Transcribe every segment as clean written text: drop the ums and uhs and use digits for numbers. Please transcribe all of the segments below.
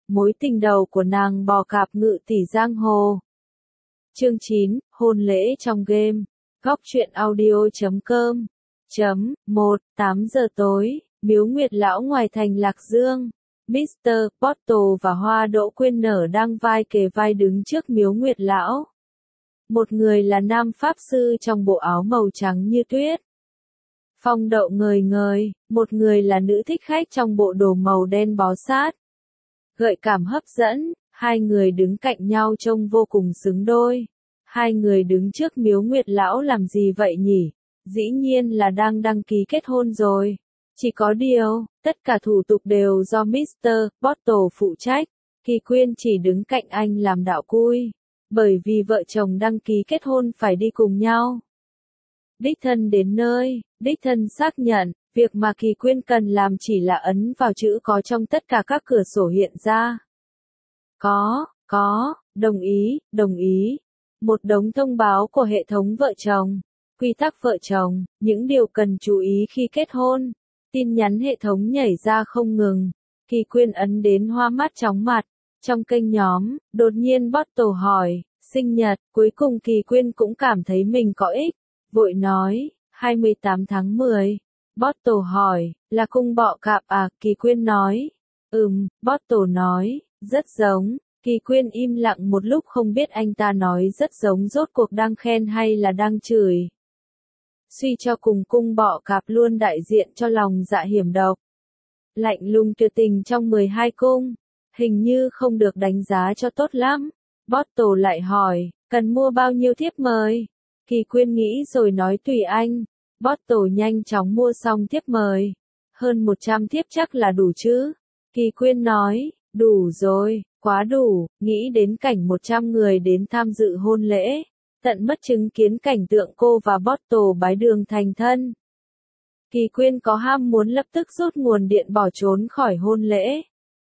mối tình đầu của nàng bò cạp ngự tỷ giang hồ. Chương 9, hôn lễ trong game. Góc truyện audio.com. 1, 8 giờ tối, Miếu Nguyệt Lão ngoài thành Lạc Dương. Mr. Bottle và Hoa Đỗ Quyên Nở đang vai kề vai đứng trước Miếu Nguyệt Lão. Một người là nam pháp sư trong bộ áo màu trắng như tuyết, phong độ ngời ngời, một người là nữ thích khách trong bộ đồ màu đen bó sát, gợi cảm hấp dẫn. Hai người đứng cạnh nhau trông vô cùng xứng đôi. Hai người đứng trước Miếu Nguyệt Lão làm gì vậy nhỉ? Dĩ nhiên là đang đăng ký kết hôn rồi. Chỉ có điều, tất cả thủ tục đều do Mr. Bottle phụ trách. Kỳ Quyên chỉ đứng cạnh anh làm đạo cui, bởi vì vợ chồng đăng ký kết hôn phải đi cùng nhau. Đích thân đến nơi, đích thân xác nhận, việc mà Kỳ Quyên cần làm chỉ là ấn vào chữ có trong tất cả các cửa sổ hiện ra. Có, đồng ý. Một đống thông báo của hệ thống vợ chồng, quy tắc vợ chồng, những điều cần chú ý khi kết hôn. Tin nhắn hệ thống nhảy ra không ngừng. Kỳ Quyên ấn đến hoa mắt chóng mặt. Trong kênh nhóm, đột nhiên Bottle hỏi, sinh nhật, cuối cùng Kỳ Quyên cũng cảm thấy mình có ích. Vội nói, 28 tháng 10. Bottle hỏi, là cung bọ cạp à? Kỳ Quyên nói, Bottle nói, rất giống. Kỳ Quyên im lặng một lúc không biết anh ta nói rất giống rốt cuộc đang khen hay là đang chửi. Suy cho cùng cung bọ cạp luôn đại diện cho lòng dạ hiểm độc, lạnh lùng tuyệt tình trong 12 cung, hình như không được đánh giá cho tốt lắm. Bottle lại hỏi, cần mua bao nhiêu thiếp mời? Kỳ Quyên nghĩ rồi nói tùy anh. Bottle nhanh chóng mua xong thiếp mời. Hơn 100 thiếp chắc là đủ chứ? Kỳ Quyên nói, đủ rồi, quá đủ, nghĩ đến cảnh 100 người đến tham dự hôn lễ. Tận mắt chứng kiến cảnh tượng cô và Bottle bái đường thành thân. Kỳ Quyên có ham muốn lập tức rút nguồn điện bỏ trốn khỏi hôn lễ.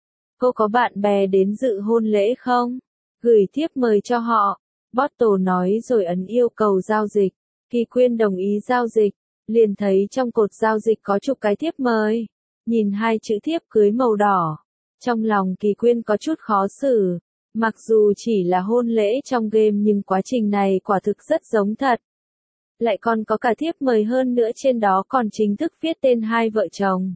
Cô có bạn bè đến dự hôn lễ không? Gửi thiếp mời cho họ. Bottle nói rồi ấn yêu cầu giao dịch. Kỳ Quyên đồng ý giao dịch. Liền thấy trong cột giao dịch có chục cái thiếp mời. Nhìn hai chữ thiếp cưới màu đỏ. Trong lòng Kỳ Quyên có chút khó xử. Mặc dù chỉ là hôn lễ trong game nhưng quá trình này quả thực rất giống thật. Lại còn có cả thiếp mời hơn nữa, trên đó còn chính thức viết tên hai vợ chồng.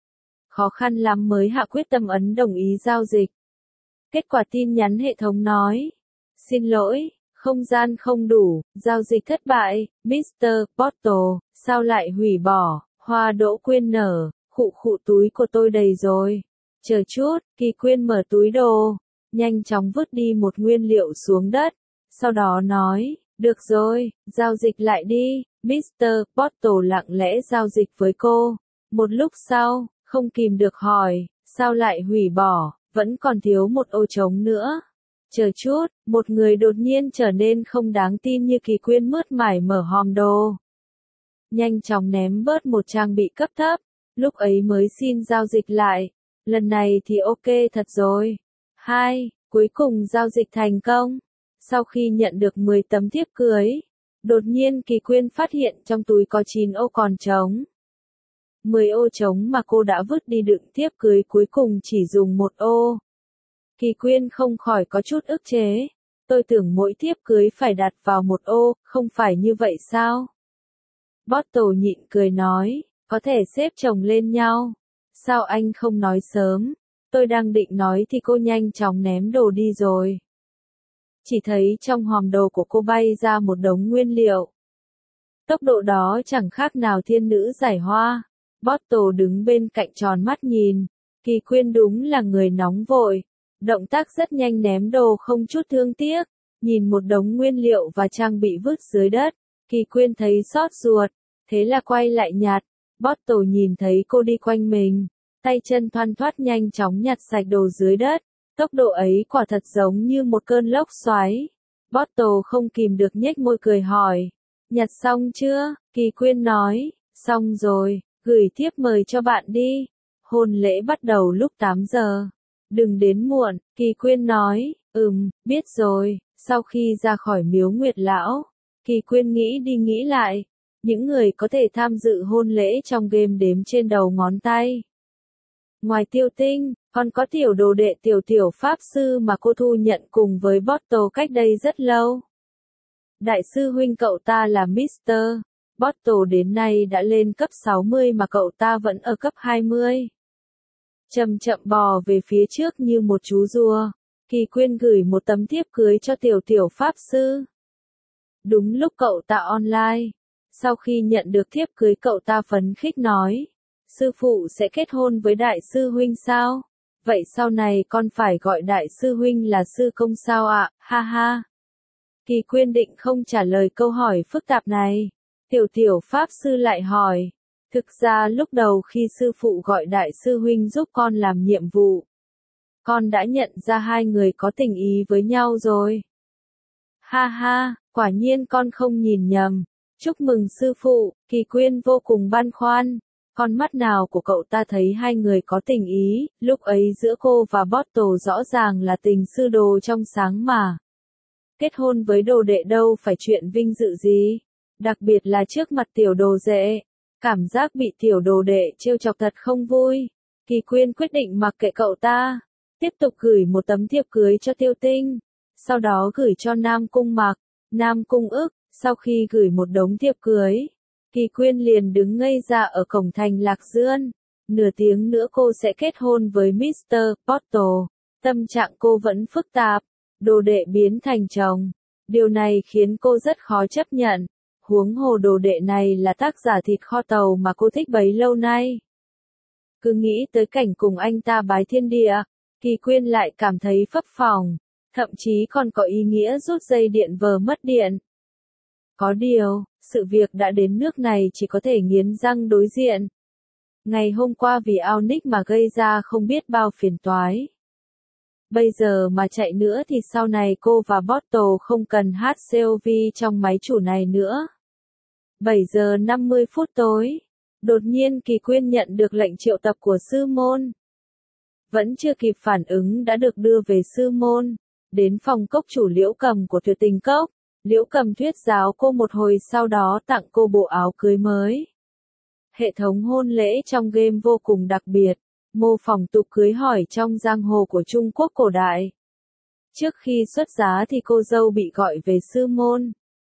Khó khăn lắm mới hạ quyết tâm ấn đồng ý giao dịch. Kết quả tin nhắn hệ thống nói, xin lỗi, không gian không đủ, giao dịch thất bại. Mr. Bottle, sao lại hủy bỏ? Hoa Đỗ Quyên Nở, khụ túi của tôi đầy rồi. Chờ chút. Kỳ Quyên mở túi đồ, nhanh chóng vứt đi một nguyên liệu xuống đất, sau đó nói, được rồi, giao dịch lại đi. Mr. Bottle lặng lẽ giao dịch với cô. Một lúc sau, không kìm được hỏi, sao lại hủy bỏ, vẫn còn thiếu một ô trống nữa. Chờ chút, một người đột nhiên trở nên không đáng tin như Kỳ Quyên mướt mải mở hòm đồ. Nhanh chóng ném bớt một trang bị cấp thấp, lúc ấy mới xin giao dịch lại. Lần này thì ok thật rồi. Cuối cùng giao dịch thành công. Sau khi nhận được 10 tấm thiếp cưới, đột nhiên Kỳ Quyên phát hiện trong túi có 9 ô còn trống. 10 ô trống mà cô đã vứt đi đựng thiếp cưới cuối cùng chỉ dùng một ô. Kỳ Quyên không khỏi có chút ức chế. Tôi tưởng mỗi thiếp cưới phải đặt vào một ô, không phải như vậy sao? Bottle nhịn cười nói, có thể xếp chồng lên nhau. Sao anh không nói sớm? Tôi đang định nói thì cô nhanh chóng ném đồ đi rồi. Chỉ thấy trong hòm đồ của cô bay ra một đống nguyên liệu. Tốc độ đó chẳng khác nào thiên nữ giải hoa. Bottle đứng bên cạnh tròn mắt nhìn. Kỳ Quyên đúng là người nóng vội. Động tác rất nhanh ném đồ không chút thương tiếc. Nhìn một đống nguyên liệu và trang bị vứt dưới đất. Kỳ Quyên thấy xót ruột. Thế là quay lại nhặt. Bottle nhìn thấy cô đi quanh mình. Tay chân thoăn thoắt nhanh chóng nhặt sạch đồ dưới đất. Tốc độ ấy quả thật giống như một cơn lốc xoáy. Bottle không kìm được nhếch môi cười hỏi. Nhặt xong chưa? Kỳ Quyên nói. Xong rồi, gửi thiếp mời cho bạn đi. Hôn lễ bắt đầu lúc 8 giờ. Đừng đến muộn. Kỳ Quyên nói. Biết rồi. Sau khi ra khỏi Miếu Nguyệt Lão, Kỳ Quyên nghĩ đi nghĩ lại. Những người có thể tham dự hôn lễ trong game đếm trên đầu ngón tay. Ngoài Tiêu Tinh, còn có tiểu đồ đệ tiểu pháp sư mà cô thu nhận cùng với Bottle cách đây rất lâu. Đại sư huynh cậu ta là Mr. Bottle đến nay đã lên cấp 60 mà cậu ta vẫn ở cấp 20. Chậm chậm bò về phía trước như một chú rùa. Kỳ Quyên gửi một tấm thiếp cưới cho tiểu pháp sư. Đúng lúc cậu ta online. Sau khi nhận được thiếp cưới cậu ta phấn khích nói. Sư phụ sẽ kết hôn với đại sư huynh sao? Vậy sau này con phải gọi đại sư huynh là sư công sao ạ? Ha ha. Kỳ Quyên định không trả lời câu hỏi phức tạp này. Tiểu pháp sư lại hỏi. Thực ra lúc đầu khi sư phụ gọi đại sư huynh giúp con làm nhiệm vụ, con đã nhận ra hai người có tình ý với nhau rồi. Ha ha, quả nhiên con không nhìn nhầm. Chúc mừng sư phụ, Kỳ Quyên vô cùng băn khoăn. Con mắt nào của cậu ta thấy hai người có tình ý, lúc ấy giữa cô và Bottle rõ ràng là tình sư đồ trong sáng mà. Kết hôn với đồ đệ đâu phải chuyện vinh dự gì, đặc biệt là trước mặt tiểu đồ đệ. Cảm giác bị tiểu đồ đệ trêu chọc thật không vui. Kỳ Quyên quyết định mặc kệ cậu ta. Tiếp tục gửi một tấm thiệp cưới cho Tiêu Tinh. Sau đó gửi cho Nam Cung Mặc, Nam Cung Ức. Sau khi gửi một đống thiệp cưới, Kỳ Quyên liền đứng ngây ra ở cổng thành Lạc Dương. Nửa tiếng nữa cô sẽ kết hôn với Mr. Bottle. Tâm trạng cô vẫn phức tạp. Đồ đệ biến thành chồng. Điều này khiến cô rất khó chấp nhận. Huống hồ đồ đệ này là tác giả thịt kho tàu mà cô thích bấy lâu nay. Cứ nghĩ tới cảnh cùng anh ta bái thiên địa, Kỳ Quyên lại cảm thấy phấp phồng, thậm chí còn có ý nghĩa rút dây điện vờ mất điện. Có điều, sự việc đã đến nước này chỉ có thể nghiến răng đối diện. Ngày hôm qua vì Onyx mà gây ra không biết bao phiền toái. Bây giờ mà chạy nữa thì sau này cô và Bottle không cần hát COV trong máy chủ này nữa. 7 giờ 50 phút tối. Đột nhiên Kỳ Quyên nhận được lệnh triệu tập của sư môn. Vẫn chưa kịp phản ứng đã được đưa về sư môn. Đến phòng cốc chủ Liễu Cầm của Tuyệt Tình Cốc. Liễu Cầm thuyết giáo cô một hồi sau đó tặng cô bộ áo cưới mới. Hệ thống hôn lễ trong game vô cùng đặc biệt. Mô phỏng tục cưới hỏi trong giang hồ của Trung Quốc cổ đại. Trước khi xuất giá thì cô dâu bị gọi về sư môn.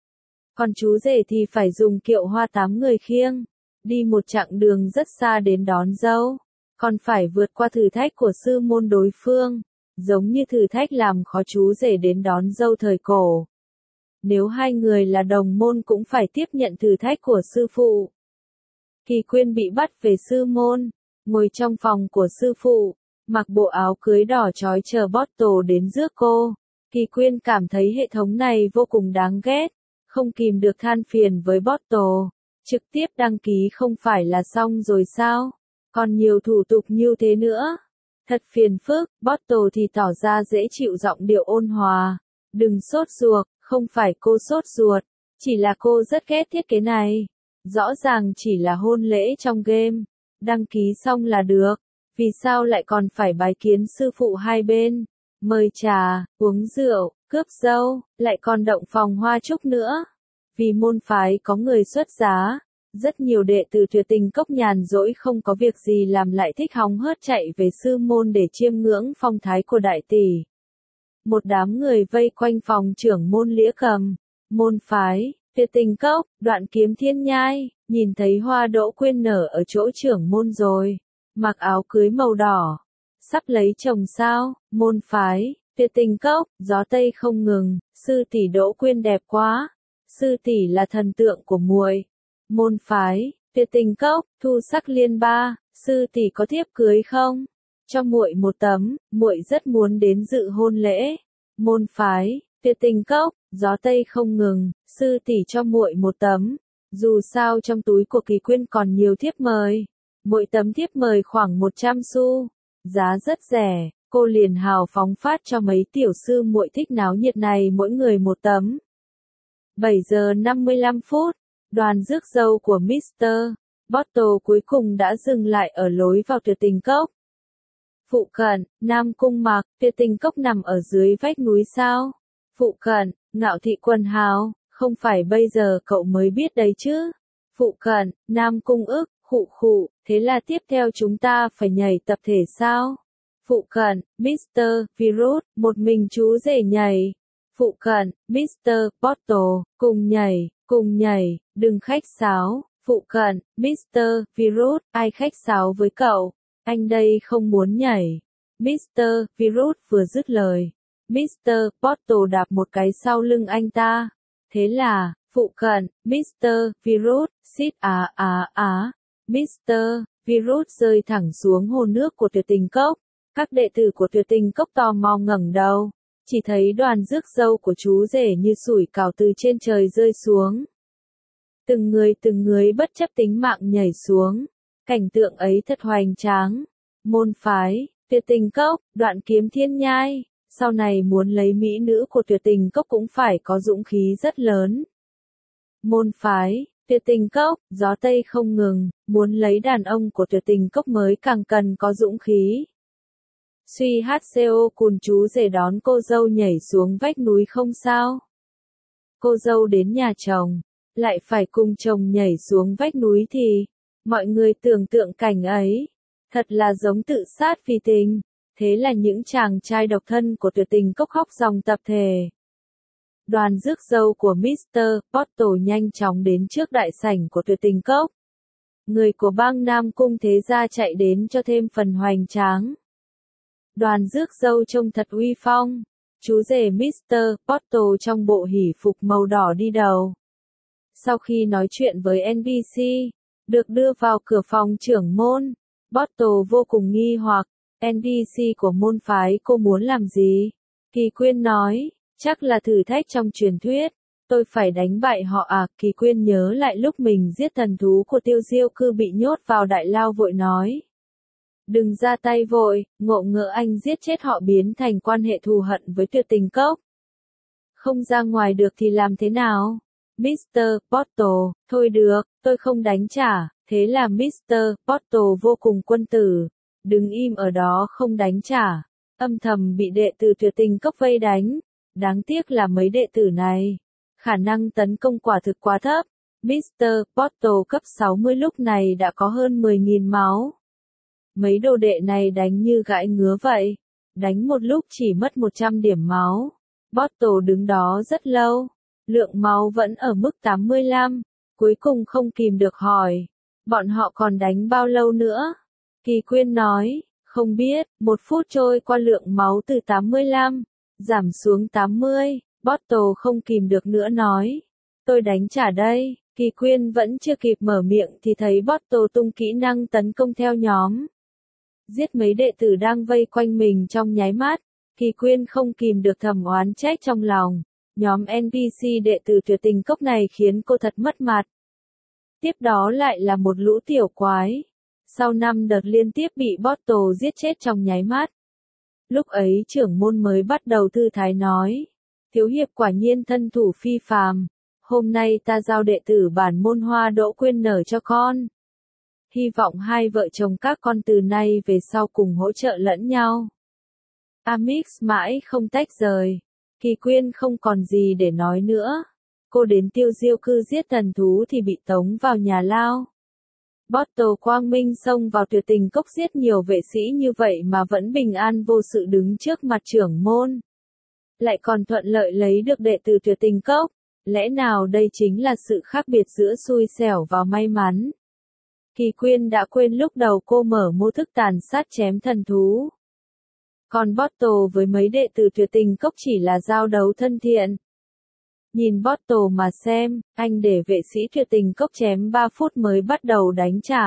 Còn chú rể thì phải dùng kiệu hoa 8 người khiêng. Đi một chặng đường rất xa đến đón dâu. Còn phải vượt qua thử thách của sư môn đối phương. Giống như thử thách làm khó chú rể đến đón dâu thời cổ. Nếu hai người là đồng môn cũng phải tiếp nhận thử thách của sư phụ. Kỳ Quyên bị bắt về sư môn. Ngồi trong phòng của sư phụ, mặc bộ áo cưới đỏ chói chờ Bottle đến rước cô. Kỳ Quyên cảm thấy hệ thống này vô cùng đáng ghét, không kìm được than phiền với Bottle. Trực tiếp đăng ký không phải là xong rồi sao? Còn nhiều thủ tục như thế nữa. Thật phiền phức, Bottle thì tỏ ra dễ chịu giọng điệu ôn hòa. Đừng sốt ruột, không phải cô sốt ruột, chỉ là cô rất ghét thiết kế này. Rõ ràng chỉ là hôn lễ trong game. Đăng ký xong là được, vì sao lại còn phải bái kiến sư phụ hai bên, mời trà, uống rượu, cướp dâu, lại còn động phòng hoa chúc nữa. Vì môn phái có người xuất giá, rất nhiều đệ tử Tuyệt Tình Cốc nhàn rỗi không có việc gì làm lại thích hóng hớt chạy về sư môn để chiêm ngưỡng phong thái của đại tỷ. Một đám người vây quanh phòng trưởng môn Liễu Cầm, môn phái Tuyệt Tình Cốc, Đoạn Kiếm Thiên Nhai, nhìn thấy Hoa Đỗ Quyên nở ở chỗ trưởng môn rồi, mặc áo cưới màu đỏ, sắp lấy chồng sao? Môn phái Tuyệt Tình Cốc, gió tây không ngừng, sư tỷ Đỗ Quyên đẹp quá, sư tỷ là thần tượng của muội. Môn phái Tuyệt Tình Cốc, Thu Sắc Liên Ba, sư tỷ có thiếp cưới không? Cho muội một tấm, muội rất muốn đến dự hôn lễ. Môn phái Tuyệt Tình Cốc, gió tây không ngừng, sư tỷ cho muội một tấm. Dù sao trong túi của Kỳ Quyên còn nhiều thiếp mời. Mỗi tấm thiếp mời khoảng 100 xu. Giá rất rẻ, cô liền hào phóng phát cho mấy tiểu sư muội thích náo nhiệt này mỗi người một tấm. 7 giờ 55 phút, đoàn rước dâu của Mr. Bottle cuối cùng đã dừng lại ở lối vào Tuyệt Tình Cốc. Phụ cận, Nam Cung Mặc, Tuyệt Tình Cốc nằm ở dưới vách núi sao? Phụ cận, Ngạo Thị Quần Hào, không phải bây giờ cậu mới biết đấy chứ? Phụ cận, Nam Cung Ức, Khụ khụ, thế là tiếp theo chúng ta phải nhảy tập thể sao? Phụ cận, Mr. Virus, một mình chú rể nhảy. Phụ cận, Mr. Bottle, cùng nhảy, đừng khách sáo. Phụ cận, Mr. Virus, ai khách sáo với cậu? Anh đây không muốn nhảy. Mr. Virus vừa dứt lời. Mr. Bottle đạp một cái sau lưng anh ta. Thế là, phụ cận, Mr. Virus, xít Mr. Virus rơi thẳng xuống hồ nước của Tuyệt Tình Cốc. Các đệ tử của Tuyệt Tình Cốc tò mò ngẩng đầu, chỉ thấy đoàn rước dâu của chú rể như sủi cảo từ trên trời rơi xuống. Từng người bất chấp tính mạng nhảy xuống. Cảnh tượng ấy thật hoành tráng. Môn phái, Tuyệt Tình Cốc, Đoạn Kiếm Thiên Nhai, sau này muốn lấy mỹ nữ của Tuyệt Tình Cốc cũng phải có dũng khí rất lớn. Môn phái, Tuyệt Tình Cốc, gió tây không ngừng, muốn lấy đàn ông của Tuyệt Tình Cốc mới càng cần có dũng khí. Suy HCO cùng chú rể đón cô dâu nhảy xuống vách núi không sao. Cô dâu đến nhà chồng, lại phải cùng chồng nhảy xuống vách núi thì, mọi người tưởng tượng cảnh ấy, thật là giống tự sát vì tình. Thế là những chàng trai độc thân của Tuyệt Tình Cốc khóc ròng tập thể. Đoàn rước dâu của Mr. Bottle nhanh chóng đến trước đại sảnh của Tuyệt Tình Cốc. Người của bang Nam Cung Thế Gia chạy đến cho thêm phần hoành tráng. Đoàn rước dâu trông thật uy phong. Chú rể Mr. Bottle trong bộ hỷ phục màu đỏ đi đầu. Sau khi nói chuyện với NPC, được đưa vào cửa phòng trưởng môn, Bottle vô cùng nghi hoặc. NPC của môn phái cô muốn làm gì? Kỳ Quyên nói, chắc là thử thách trong truyền thuyết. Tôi phải đánh bại họ à? Kỳ Quyên nhớ lại lúc mình giết thần thú của Tiêu Diêu Cư bị nhốt vào đại lao vội nói. Đừng ra tay vội, ngộ ngỡ anh giết chết họ biến thành quan hệ thù hận với Tuyệt Tình Cốc. Không ra ngoài được thì làm thế nào? Mr. Bottle, thôi được, tôi không đánh trả. Thế là Mr. Bottle vô cùng quân tử. Đứng im ở đó không đánh trả. Âm thầm bị đệ tử Tuyệt Tình Cốc vây đánh. Đáng tiếc là mấy đệ tử này, khả năng tấn công quả thực quá thấp. Mr. Bottle cấp 60 lúc này đã có hơn 10.000 máu. Mấy đồ đệ này đánh như gãi ngứa vậy. Đánh một lúc chỉ mất 100 điểm máu. Bottle đứng đó rất lâu. Lượng máu vẫn ở mức 85. Cuối cùng không kìm được hỏi. Bọn họ còn đánh bao lâu nữa? Kỳ Quyên nói, không biết. 1 phút trôi qua lượng máu từ 85, giảm xuống 80. Bottle không kìm được nữa nói. Tôi đánh trả đây. Kỳ Quyên vẫn chưa kịp mở miệng thì thấy Bottle tung kỹ năng tấn công theo nhóm. Giết mấy đệ tử đang vây quanh mình trong nháy mắt. Kỳ Quyên không kìm được thầm oán trách trong lòng. Nhóm NPC đệ tử Tuyệt Tình Cốc này khiến cô thật mất mặt. Tiếp đó lại là một lũ tiểu quái. Sau 5 đợt liên tiếp bị Bottle giết chết trong nháy mắt. Lúc ấy trưởng môn mới bắt đầu thư thái nói. Thiếu hiệp quả nhiên thân thủ phi phàm. Hôm nay ta giao đệ tử bản môn Hoa Đỗ Quyên nở cho con. Hy vọng hai vợ chồng các con từ nay về sau cùng hỗ trợ lẫn nhau. Amix mãi không tách rời. Kỳ Quyên không còn gì để nói nữa. Cô đến Tiêu Diêu Cư giết thần thú thì bị tống vào nhà lao. Bottle quang minh xông vào Tuyệt Tình Cốc giết nhiều vệ sĩ như vậy mà vẫn bình an vô sự đứng trước mặt trưởng môn. Lại còn thuận lợi lấy được đệ tử Tuyệt Tình Cốc. Lẽ nào đây chính là sự khác biệt giữa xui xẻo và may mắn? Kỳ Quyên đã quên lúc đầu cô mở mô thức tàn sát chém thần thú. Còn Bottle với mấy đệ tử Tuyệt Tình Cốc chỉ là giao đấu thân thiện. Nhìn Bottle mà xem, anh để vệ sĩ Tuyệt Tình Cốc chém 3 phút mới bắt đầu đánh trả.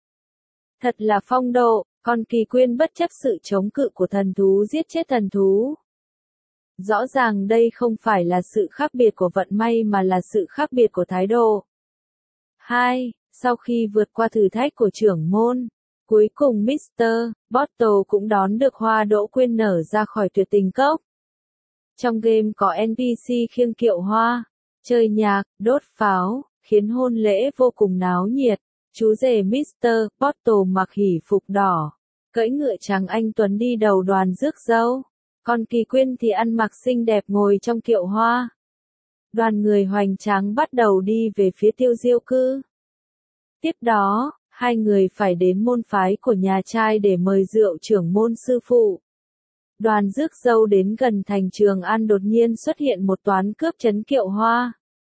Thật là phong độ, còn Kỳ Quyên bất chấp sự chống cự của thần thú giết chết thần thú. Rõ ràng đây không phải là sự khác biệt của vận may mà là sự khác biệt của thái độ. 2. Sau khi vượt qua thử thách của trưởng môn, cuối cùng Mr. Bottle cũng đón được Hoa Đỗ Quyên nở ra khỏi Tuyệt Tình Cốc. Trong game có NPC khiêng kiệu hoa, chơi nhạc, đốt pháo, khiến hôn lễ vô cùng náo nhiệt. Chú rể Mr. Bottle mặc hỷ phục đỏ, cưỡi ngựa trắng anh tuấn đi đầu đoàn rước dâu. Còn Kỳ Quyên thì ăn mặc xinh đẹp ngồi trong kiệu hoa. Đoàn người hoành tráng bắt đầu đi về phía Tiêu Diêu Cư. Tiếp đó, Hai người phải đến môn phái của nhà trai để mời rượu trưởng môn sư phụ. Đoàn rước dâu đến gần thành Trường An đột nhiên xuất hiện một toán cướp trấn Kiệu Hoa.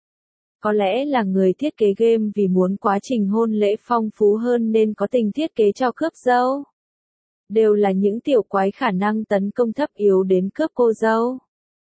Có lẽ là người thiết kế game vì muốn quá trình hôn lễ phong phú hơn nên có tình thiết kế cho cướp dâu. Đều là những tiểu quái khả năng tấn công thấp yếu đến cướp cô dâu.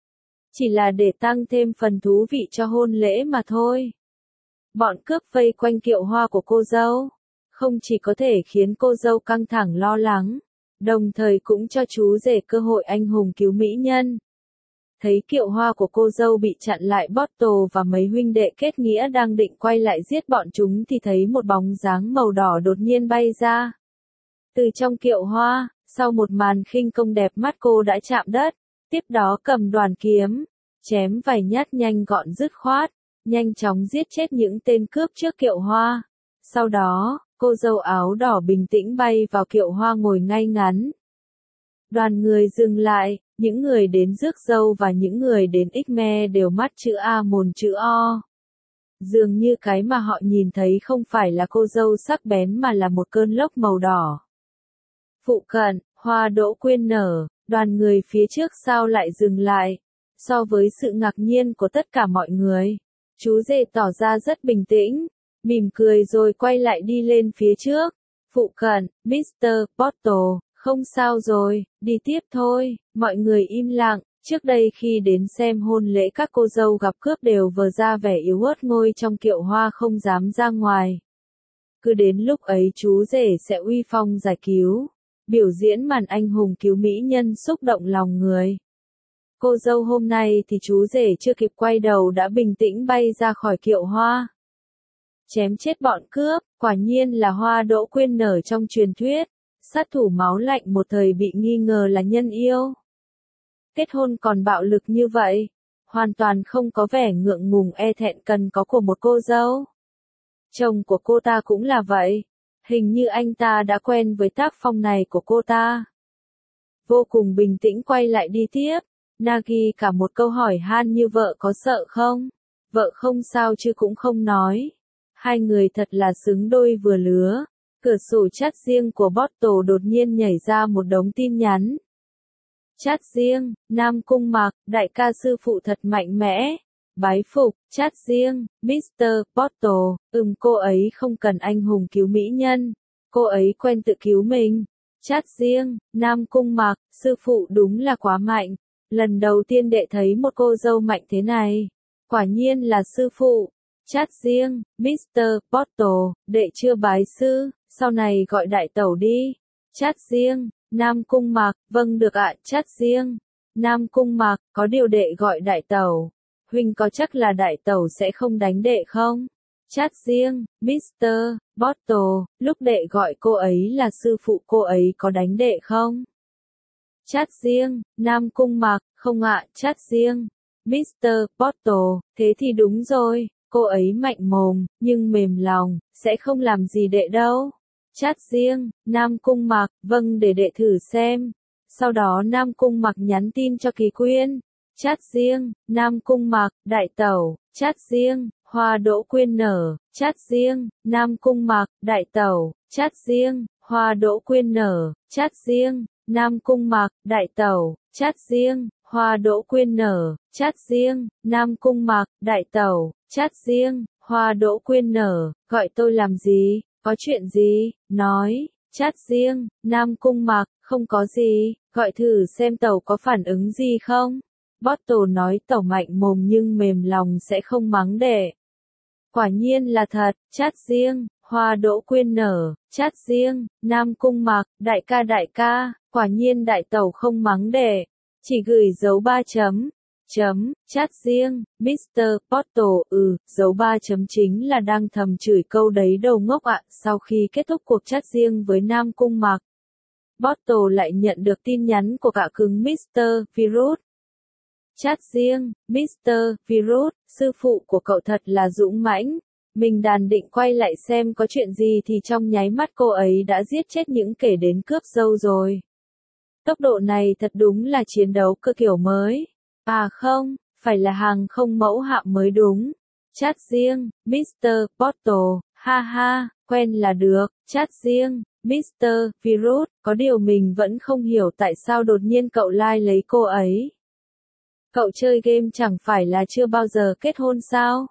Chỉ là để tăng thêm phần thú vị cho hôn lễ mà thôi. Bọn cướp vây quanh kiệu hoa của cô dâu. Không chỉ có thể khiến cô dâu căng thẳng lo lắng, đồng thời cũng cho chú rể cơ hội anh hùng cứu mỹ nhân. Thấy kiệu hoa của cô dâu bị chặn lại, Bottle và mấy huynh đệ kết nghĩa đang định quay lại giết bọn chúng thì thấy một bóng dáng màu đỏ đột nhiên bay ra. Từ trong kiệu hoa, sau một màn khinh công đẹp mắt cô đã chạm đất, tiếp đó cầm đoàn kiếm, chém vài nhát nhanh gọn dứt khoát, nhanh chóng giết chết những tên cướp trước kiệu hoa. Sau đó, cô dâu áo đỏ bình tĩnh bay vào kiệu hoa ngồi ngay ngắn. Đoàn người dừng lại, những người đến rước dâu và những người đến Khmer đều mắt chữ A mồm chữ O. Dường như cái mà họ nhìn thấy không phải là cô dâu sắc bén mà là một cơn lốc màu đỏ. Phụ cận, hoa đỗ quyên nở, đoàn người phía trước sao lại dừng lại. So với sự ngạc nhiên của tất cả mọi người, chú rể tỏ ra rất bình tĩnh, mỉm cười rồi quay lại đi lên phía trước. Phụ cận, Mr. Bottle, không sao rồi, đi tiếp thôi. Mọi người im lặng. Trước đây khi đến xem hôn lễ các cô dâu gặp cướp đều vờ ra vẻ yếu ớt ngồi trong kiệu hoa không dám ra ngoài. Cứ đến lúc ấy chú rể sẽ uy phong giải cứu, biểu diễn màn anh hùng cứu mỹ nhân xúc động lòng người. Cô dâu hôm nay thì chú rể chưa kịp quay đầu đã bình tĩnh bay ra khỏi kiệu hoa. Chém chết bọn cướp, quả nhiên là hoa đỗ quyên nở trong truyền thuyết. Sát thủ máu lạnh một thời bị nghi ngờ là nhân yêu. Kết hôn còn bạo lực như vậy, hoàn toàn không có vẻ ngượng ngùng e thẹn cần có của một cô dâu. Chồng của cô ta cũng là vậy, hình như anh ta đã quen với tác phong này của cô ta. Vô cùng bình tĩnh quay lại đi tiếp, Nagi cả một câu hỏi han như vợ có sợ không? Vợ không sao chứ cũng không nói. Hai người thật là xứng đôi vừa lứa. Cửa sổ chat riêng của Bottle đột nhiên nhảy ra một đống tin nhắn. Chat riêng, Nam Cung Mạc, đại ca sư phụ thật mạnh mẽ. Bái phục, chat riêng, Mr. Bottle, cô ấy không cần anh hùng cứu mỹ nhân. Cô ấy quen tự cứu mình. Chat riêng, Nam Cung Mạc, sư phụ đúng là quá mạnh. Lần đầu tiên đệ thấy một cô dâu mạnh thế này. Quả nhiên là sư phụ. Chat riêng, Mr. Bottle, đệ chưa bái sư, sau này gọi đại tẩu đi. Chat riêng, Nam Cung Mạc, vâng được ạ. Chat riêng, Nam Cung Mạc, có điều đệ gọi đại tẩu. Huynh có chắc là đại tẩu sẽ không đánh đệ không? Chat riêng, Mr. Bottle, lúc đệ gọi cô ấy là sư phụ cô ấy có đánh đệ không? Chat riêng, Nam Cung Mạc, không ạ. Chat riêng, Mr. Bottle, thế thì đúng rồi. Cô ấy mạnh mồm, nhưng mềm lòng, sẽ không làm gì đệ đâu. Chat riêng, Nam Cung Mạc, vâng để đệ thử xem. Sau đó Nam Cung Mạc nhắn tin cho Kỳ Quyên. Chat riêng, Nam Cung Mạc, đại tẩu. Chat riêng, hoa đỗ quyên nở. Chat riêng, Nam Cung Mạc, đại tẩu. Chat riêng, hoa đỗ quyên nở. Chat riêng, Nam Cung Mạc, đại tẩu. Chat riêng, hoa đỗ quyên nở. Chat riêng, Nam Cung Mạc, đại tẩu. Chat riêng, hoa đỗ quyên nở, gọi tôi làm gì, có chuyện gì, nói. Chat riêng, Nam Cung Mạc, không có gì, gọi thử xem tẩu có phản ứng gì không. Bottle nói tẩu mạnh mồm nhưng mềm lòng sẽ không mắng đệ. Quả nhiên là thật. Chat riêng, hoa đỗ quyên nở. Chat riêng, Nam Cung Mạc, đại ca, quả nhiên đại tẩu không mắng đệ, chỉ gửi dấu 3 chấm. Chat riêng, Mr. Bottle, dấu 3 chấm chính là đang thầm chửi câu đấy đầu ngốc ạ. Sau khi kết thúc cuộc chat riêng với Nam Cung Mạc, Bottle lại nhận được tin nhắn của cả cứng Mr. Virus. Chat riêng, Mr. Virus, sư phụ của cậu thật là dũng mãnh. Mình đàn định quay lại xem có chuyện gì thì trong nháy mắt cô ấy đã giết chết những kẻ đến cướp dâu rồi. Tốc độ này thật đúng là chiến đấu cơ kiểu mới. À không, phải là hàng không mẫu hạm mới đúng. Chat riêng, Mr. Bottle, Ha ha, quen là được, chat riêng, Mr. Virus, có điều mình vẫn không hiểu tại sao đột nhiên cậu like lấy cô ấy. Cậu chơi game chẳng phải là chưa bao giờ kết hôn sao?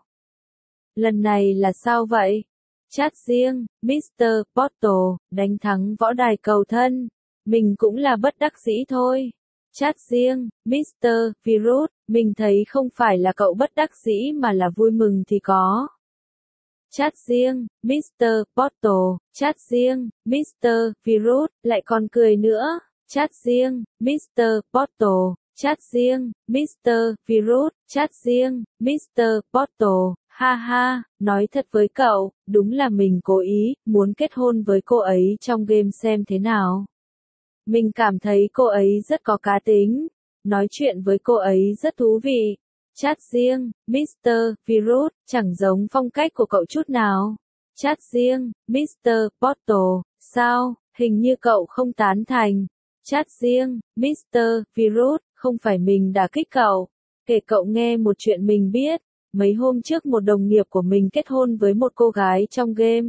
Lần này là sao vậy? Chat riêng, Mr. Portal, đánh thắng võ đài cầu thân. Mình cũng là bất đắc dĩ thôi. Chat riêng, Mr. Virus, mình thấy không phải là cậu bất đắc dĩ mà là vui mừng thì có. Chat riêng, Mr. Portal, chat riêng, Mr. Virus, lại còn cười nữa. Chat riêng, Mr. Portal, chat riêng, Mr. Virus, chat riêng, Mr. Portal, ha ha, nói thật với cậu, đúng là mình cố ý, muốn kết hôn với cô ấy trong game xem thế nào. Mình cảm thấy cô ấy rất có cá tính, nói chuyện với cô ấy rất thú vị. Chat riêng, Mr. Virus, chẳng giống phong cách của cậu chút nào. Chat riêng, Mr. Portal, sao, hình như cậu không tán thành. Chat riêng, Mr. Virus, không phải mình đả kích cậu. Kể cậu nghe một chuyện mình biết, mấy hôm trước một đồng nghiệp của mình kết hôn với một cô gái trong game.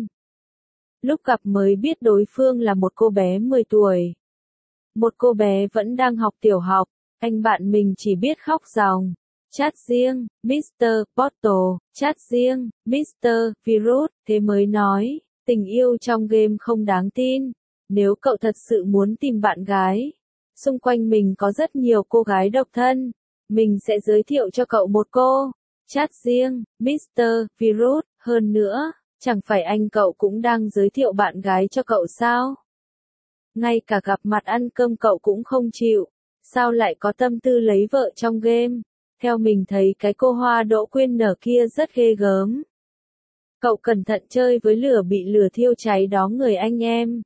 Lúc gặp mới biết đối phương là một cô bé 10 tuổi. Một cô bé vẫn đang học tiểu học, anh bạn mình chỉ biết khóc ròng. Chat riêng, Mr. Portal, chat riêng, Mr. Virus, thế mới nói, tình yêu trong game không đáng tin. Nếu cậu thật sự muốn tìm bạn gái, xung quanh mình có rất nhiều cô gái độc thân, mình sẽ giới thiệu cho cậu một cô. Chat riêng, Mr. Virus, hơn nữa, chẳng phải anh cậu cũng đang giới thiệu bạn gái cho cậu sao? Ngay cả gặp mặt ăn cơm cậu cũng không chịu, sao lại có tâm tư lấy vợ trong game? Theo mình thấy cái cô Hoa Đỗ Quyên nở kia rất ghê gớm. Cậu cẩn thận chơi với lửa bị lửa thiêu cháy đó người anh em.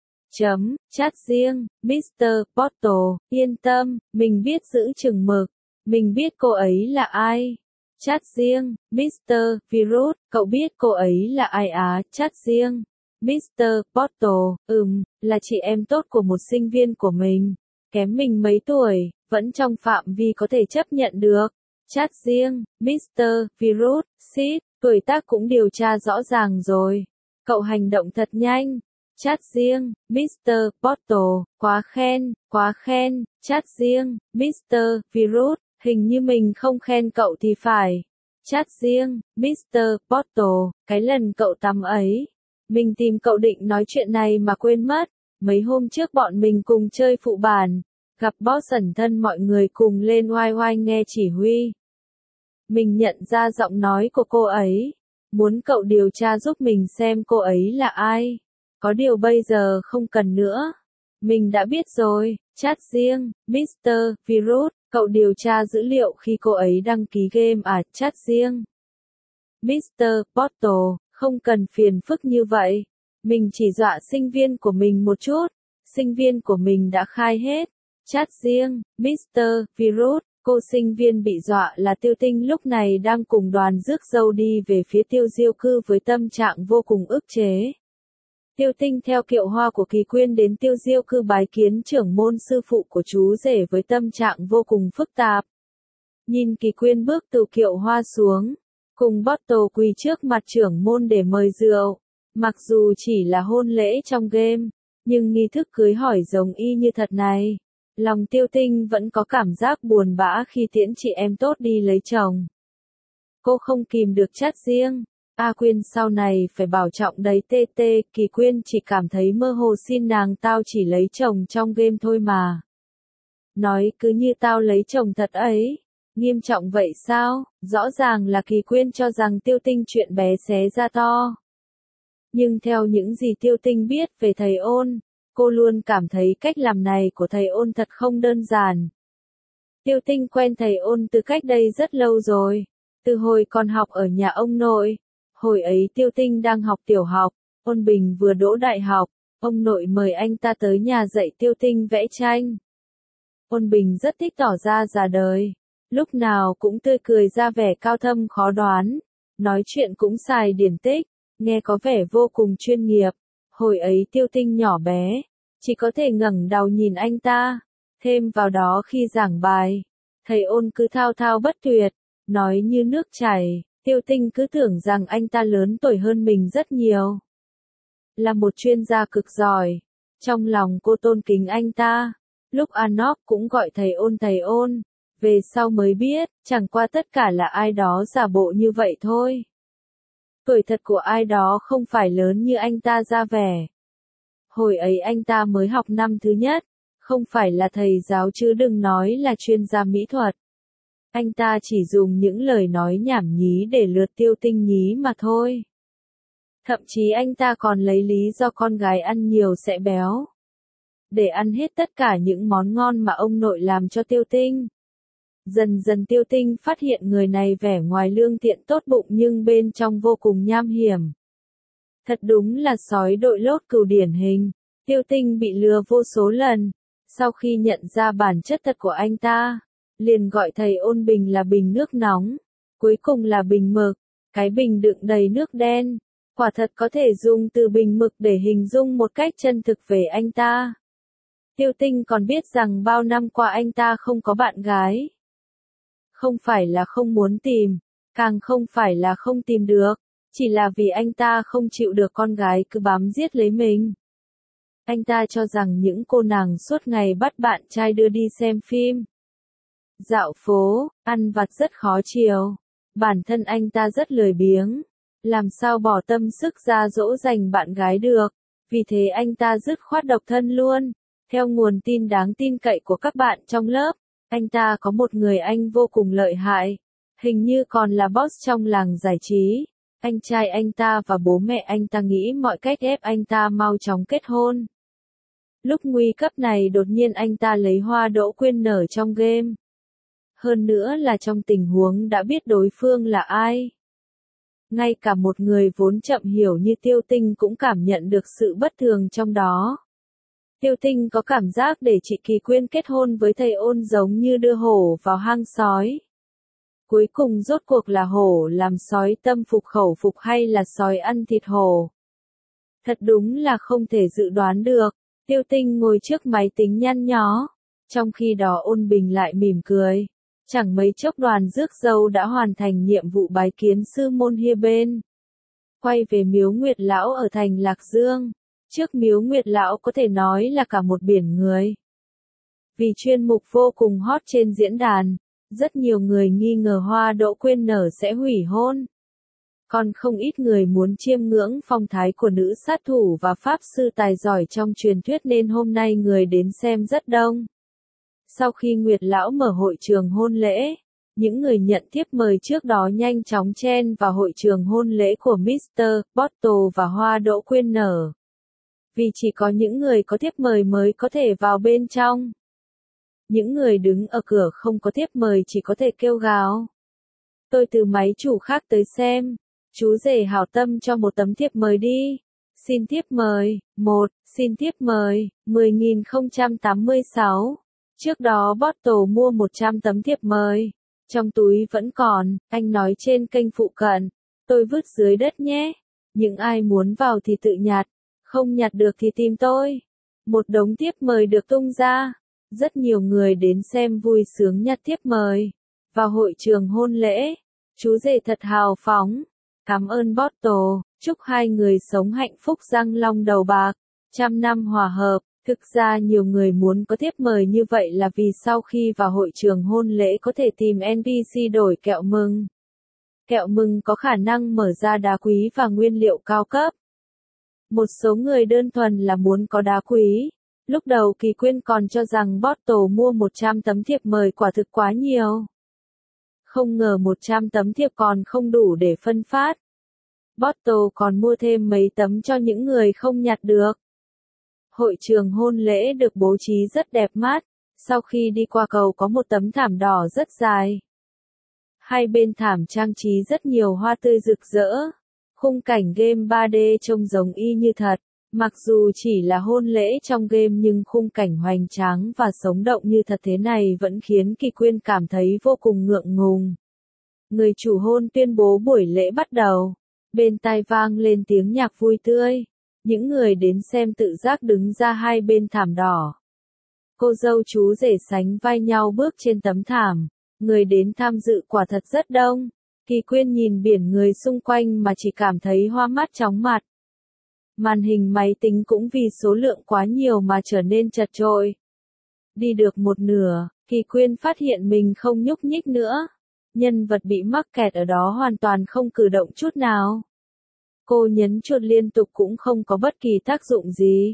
Chat riêng, Mr. Portal, yên tâm, mình biết giữ chừng mực. Mình biết cô ấy là ai. Chat riêng, Mr. Virus, cậu biết cô ấy là ai á? Chat riêng, Mr. Portal, là chị em tốt của một sinh viên của mình. Kém mình mấy tuổi, vẫn trong phạm vi có thể chấp nhận được. Chat riêng, Mr. Virus, shit, tuổi tác cũng điều tra rõ ràng rồi. Cậu hành động thật nhanh. Chat riêng, Mr. Portal, quá khen. Chat riêng, Mr. Virus, hình như mình không khen cậu thì phải. Chat riêng, Mr. Portal, cái lần cậu tắm ấy. Mình tìm cậu định nói chuyện này mà quên mất. Mấy hôm trước bọn mình cùng chơi phụ bản. Gặp boss ẩn thân mọi người cùng lên oai oai nghe chỉ huy. Mình nhận ra giọng nói của cô ấy. Muốn cậu điều tra giúp mình xem cô ấy là ai. Có điều bây giờ không cần nữa. Mình đã biết rồi. Chat riêng, Mr. Virus, cậu điều tra dữ liệu khi cô ấy đăng ký game à? Chat riêng, Mr. Portal, không cần phiền phức như vậy. Mình chỉ dọa sinh viên của mình một chút. Sinh viên của mình đã khai hết. Chat riêng, Mr. Virus, cô sinh viên bị dọa là Tiêu Tinh lúc này đang cùng đoàn rước dâu đi về phía Tiêu Diêu Cư với tâm trạng vô cùng ức chế. Tiêu Tinh theo kiệu hoa của Kỳ Quyên đến Tiêu Diêu Cư bái kiến trưởng môn sư phụ của chú rể với tâm trạng vô cùng phức tạp. Nhìn Kỳ Quyên bước từ kiệu hoa xuống, cùng Bottle quỳ trước mặt trưởng môn để mời rượu. Mặc dù chỉ là hôn lễ trong game, nhưng nghi thức cưới hỏi giống y như thật này. Lòng Tiêu Tinh vẫn có cảm giác buồn bã khi tiễn chị em tốt đi lấy chồng. Cô không kìm được chat riêng. A Quyên sau này phải bảo trọng đấy TT, Kỳ Quyên chỉ cảm thấy mơ hồ xin nàng tao chỉ lấy chồng trong game thôi mà. Nói cứ như tao lấy chồng thật ấy. Nghiêm trọng vậy sao? Rõ ràng là Kỳ Quyên cho rằng Tiêu Tinh chuyện bé xé ra to. Nhưng theo những gì Tiêu Tinh biết về thầy Ôn, cô luôn cảm thấy cách làm này của thầy Ôn thật không đơn giản. Tiêu Tinh quen thầy Ôn từ cách đây rất lâu rồi, từ hồi còn học ở nhà ông nội. Hồi ấy Tiêu Tinh đang học tiểu học, Ôn Bình vừa đỗ đại học, ông nội mời anh ta tới nhà dạy Tiêu Tinh vẽ tranh. Ôn Bình rất thích tỏ ra già đời, lúc nào cũng tươi cười ra vẻ cao thâm khó đoán, nói chuyện cũng xài điển tích, nghe có vẻ vô cùng chuyên nghiệp. Hồi ấy Tiêu Tinh nhỏ bé, chỉ có thể ngẩng đầu nhìn anh ta, thêm vào đó khi giảng bài, thầy Ôn cứ thao thao bất tuyệt, nói như nước chảy. Tiêu Tinh cứ tưởng rằng anh ta lớn tuổi hơn mình rất nhiều. Là một chuyên gia cực giỏi. Trong lòng cô tôn kính anh ta. Lúc Anok cũng gọi thầy ôn. Về sau mới biết, chẳng qua tất cả là ai đó giả bộ như vậy thôi. Tuổi thật của ai đó không phải lớn như anh ta ra vẻ. Hồi ấy anh ta mới học năm thứ nhất, không phải là thầy giáo chứ đừng nói là chuyên gia mỹ thuật. Anh ta chỉ dùng những lời nói nhảm nhí để lừa Tiêu Tinh nhí mà thôi. Thậm chí anh ta còn lấy lý do con gái ăn nhiều sẽ béo. Để ăn hết tất cả những món ngon mà ông nội làm cho Tiêu Tinh. Dần dần Tiêu Tinh phát hiện người này vẻ ngoài lương thiện tốt bụng nhưng bên trong vô cùng nham hiểm. Thật đúng là sói đội lốt cừu điển hình. Tiêu Tinh bị lừa vô số lần. Sau khi nhận ra bản chất thật của anh ta, liền gọi thầy ôn bình là bình nước nóng. Cuối cùng là bình mực, cái bình đựng đầy nước đen. Quả thật có thể dùng từ bình mực để hình dung một cách chân thực về anh ta. Tiêu Tinh còn biết rằng bao năm qua anh ta không có bạn gái. Không phải là không muốn tìm, càng không phải là không tìm được, chỉ là vì anh ta không chịu được con gái cứ bám giết lấy mình. Anh ta cho rằng những cô nàng suốt ngày bắt bạn trai đưa đi xem phim, dạo phố, ăn vặt rất khó chiều. Bản thân anh ta rất lười biếng, làm sao bỏ tâm sức ra dỗ dành bạn gái được, vì thế anh ta dứt khoát độc thân luôn. Theo nguồn tin đáng tin cậy của các bạn trong lớp, anh ta có một người anh vô cùng lợi hại, hình như còn là boss trong làng giải trí. Anh trai anh ta và bố mẹ anh ta nghĩ mọi cách ép anh ta mau chóng kết hôn. Lúc nguy cấp này đột nhiên anh ta lấy Hoa Đỗ Quyên nở trong game. Hơn nữa là trong tình huống đã biết đối phương là ai. Ngay cả một người vốn chậm hiểu như Tiêu Tinh cũng cảm nhận được sự bất thường trong đó. Tiêu Tinh có cảm giác để chị Kỳ Quyên kết hôn với thầy ôn giống như đưa hổ vào hang sói. Cuối cùng rốt cuộc là hổ làm sói tâm phục khẩu phục hay là sói ăn thịt hổ. Thật đúng là không thể dự đoán được. Tiêu Tinh ngồi trước máy tính nhăn nhó. Trong khi đó Ôn Bình lại mỉm cười. Chẳng mấy chốc đoàn rước dâu đã hoàn thành nhiệm vụ bái kiến sư môn Hia bên. Quay về miếu Nguyệt Lão ở thành Lạc Dương. Trước miếu Nguyệt Lão có thể nói là cả một biển người. Vì chuyên mục vô cùng hot trên diễn đàn, rất nhiều người nghi ngờ Hoa Đỗ Quyên nở sẽ hủy hôn. Còn không ít người muốn chiêm ngưỡng phong thái của nữ sát thủ và pháp sư tài giỏi trong truyền thuyết nên hôm nay người đến xem rất đông. Sau khi Nguyệt Lão mở hội trường hôn lễ, những người nhận thiếp mời trước đó nhanh chóng chen vào hội trường hôn lễ của Mr. Bottle và Hoa Đỗ Quyên nở. Vì chỉ có những người có thiếp mời mới có thể vào bên trong. Những người đứng ở cửa không có thiếp mời chỉ có thể kêu gào. Tôi từ máy chủ khác tới xem. Chú rể hảo tâm cho một tấm thiếp mời đi. Xin thiếp mời. 1. Xin thiếp mời. 10.086. Trước đó Bottle mua 100 tấm thiếp mời. Trong túi vẫn còn, anh nói trên kênh phụ cận. Tôi vứt dưới đất nhé. Những ai muốn vào thì tự nhặt. Không nhặt được thì tìm tôi. Một đống thiếp mời được tung ra. Rất nhiều người đến xem vui sướng nhặt thiếp mời. Vào hội trường hôn lễ. Chú rể thật hào phóng. Cảm ơn Bottle. Chúc hai người sống hạnh phúc răng long đầu bạc. 100 năm hòa hợp. Thực ra nhiều người muốn có thiếp mời như vậy là vì sau khi vào hội trường hôn lễ có thể tìm NPC đổi kẹo mừng. Kẹo mừng có khả năng mở ra đá quý và nguyên liệu cao cấp. Một số người đơn thuần là muốn có đá quý. Lúc đầu Kỳ Quyên còn cho rằng Bottle mua 100 tấm thiệp mời quả thực quá nhiều. Không ngờ 100 tấm thiệp còn không đủ để phân phát. Bottle còn mua thêm mấy tấm cho những người không nhặt được. Hội trường hôn lễ được bố trí rất đẹp mắt. Sau khi đi qua cầu có một tấm thảm đỏ rất dài. Hai bên thảm trang trí rất nhiều hoa tươi rực rỡ. Khung cảnh game 3D trông giống y như thật. Mặc dù chỉ là hôn lễ trong game nhưng khung cảnh hoành tráng và sống động như thật thế này vẫn khiến Kỳ Quyên cảm thấy vô cùng ngượng ngùng. Người chủ hôn tuyên bố buổi lễ bắt đầu. Bên tai vang lên tiếng nhạc vui tươi. Những người đến xem tự giác đứng ra hai bên thảm đỏ. Cô dâu chú rể sánh vai nhau bước trên tấm thảm. Người đến tham dự quả thật rất đông. Kỳ Quyên nhìn biển người xung quanh mà chỉ cảm thấy hoa mắt chóng mặt. Màn hình máy tính cũng vì số lượng quá nhiều mà trở nên chật chội. Đi được một nửa, Kỳ Quyên phát hiện mình không nhúc nhích nữa. Nhân vật bị mắc kẹt ở đó hoàn toàn không cử động chút nào. Cô nhấn chuột liên tục cũng không có bất kỳ tác dụng gì.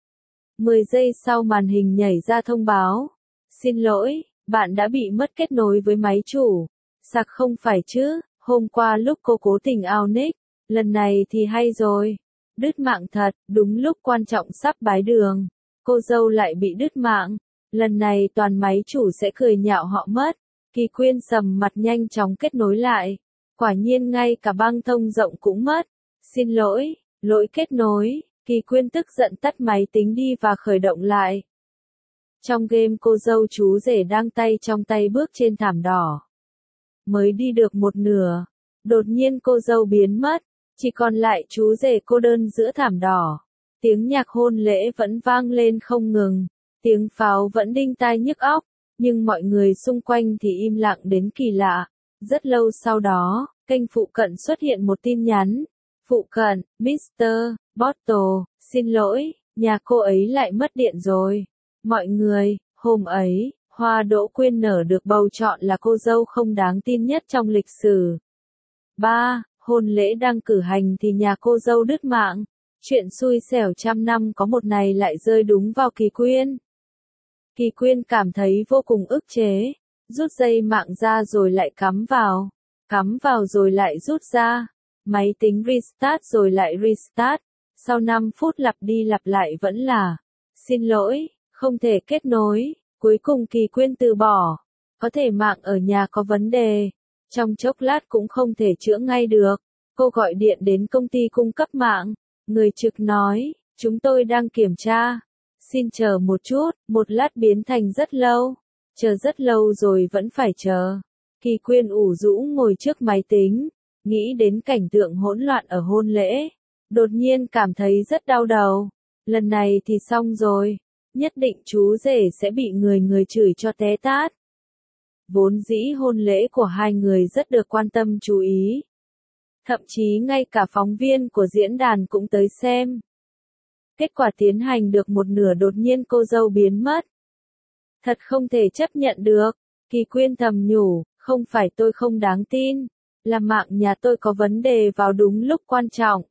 10 giây sau màn hình nhảy ra thông báo. Xin lỗi, bạn đã bị mất kết nối với máy chủ. Sạc không phải chứ, hôm qua lúc cô cố tình ao nick, lần này thì hay rồi. Đứt mạng thật, đúng lúc quan trọng sắp bái đường. Cô dâu lại bị đứt mạng. Lần này toàn máy chủ sẽ cười nhạo họ mất. Kỳ Quyên sầm mặt nhanh chóng kết nối lại. Quả nhiên ngay cả băng thông rộng cũng mất. Xin lỗi, lỗi kết nối. Kỳ Quyên tức giận tắt máy tính đi và khởi động lại. Trong game cô dâu chú rể đang tay trong tay bước trên thảm đỏ. Mới đi được một nửa, đột nhiên cô dâu biến mất, chỉ còn lại chú rể cô đơn giữa thảm đỏ. Tiếng nhạc hôn lễ vẫn vang lên không ngừng, tiếng pháo vẫn đinh tai nhức óc, nhưng mọi người xung quanh thì im lặng đến kỳ lạ. Rất lâu sau đó, kênh phụ cận xuất hiện một tin nhắn. Phụ cận, Mr. Bottle, xin lỗi, nhà cô ấy lại mất điện rồi. Mọi người, hôm ấy, Hoa Đỗ Quyên nở được bầu chọn là cô dâu không đáng tin nhất trong lịch sử. 3. Hôn lễ đang cử hành thì nhà cô dâu đứt mạng. Chuyện xui xẻo trăm năm có một này lại rơi đúng vào Kỳ Quyên. Kỳ Quyên cảm thấy vô cùng ức chế. Rút dây mạng ra rồi lại cắm vào rồi lại rút ra. Máy tính restart rồi lại restart. Sau 5 phút lặp đi lặp lại vẫn là xin lỗi, không thể kết nối. Cuối cùng Kỳ Quyên từ bỏ. Có thể mạng ở nhà có vấn đề. Trong chốc lát cũng không thể chữa ngay được. Cô gọi điện đến công ty cung cấp mạng. Người trực nói, chúng tôi đang kiểm tra. Xin chờ một chút, một lát biến thành rất lâu. Chờ rất lâu rồi vẫn phải chờ. Kỳ Quyên ủ rũ ngồi trước máy tính. Nghĩ đến cảnh tượng hỗn loạn ở hôn lễ. Đột nhiên cảm thấy rất đau đầu. Lần này thì xong rồi. Nhất định chú rể sẽ bị người chửi cho té tát. Vốn dĩ hôn lễ của hai người rất được quan tâm chú ý. Thậm chí ngay cả phóng viên của diễn đàn cũng tới xem. Kết quả tiến hành được một nửa đột nhiên cô dâu biến mất. Thật không thể chấp nhận được. Kỳ Quyên thầm nhủ, không phải tôi không đáng tin. Là mạng nhà tôi có vấn đề vào đúng lúc quan trọng.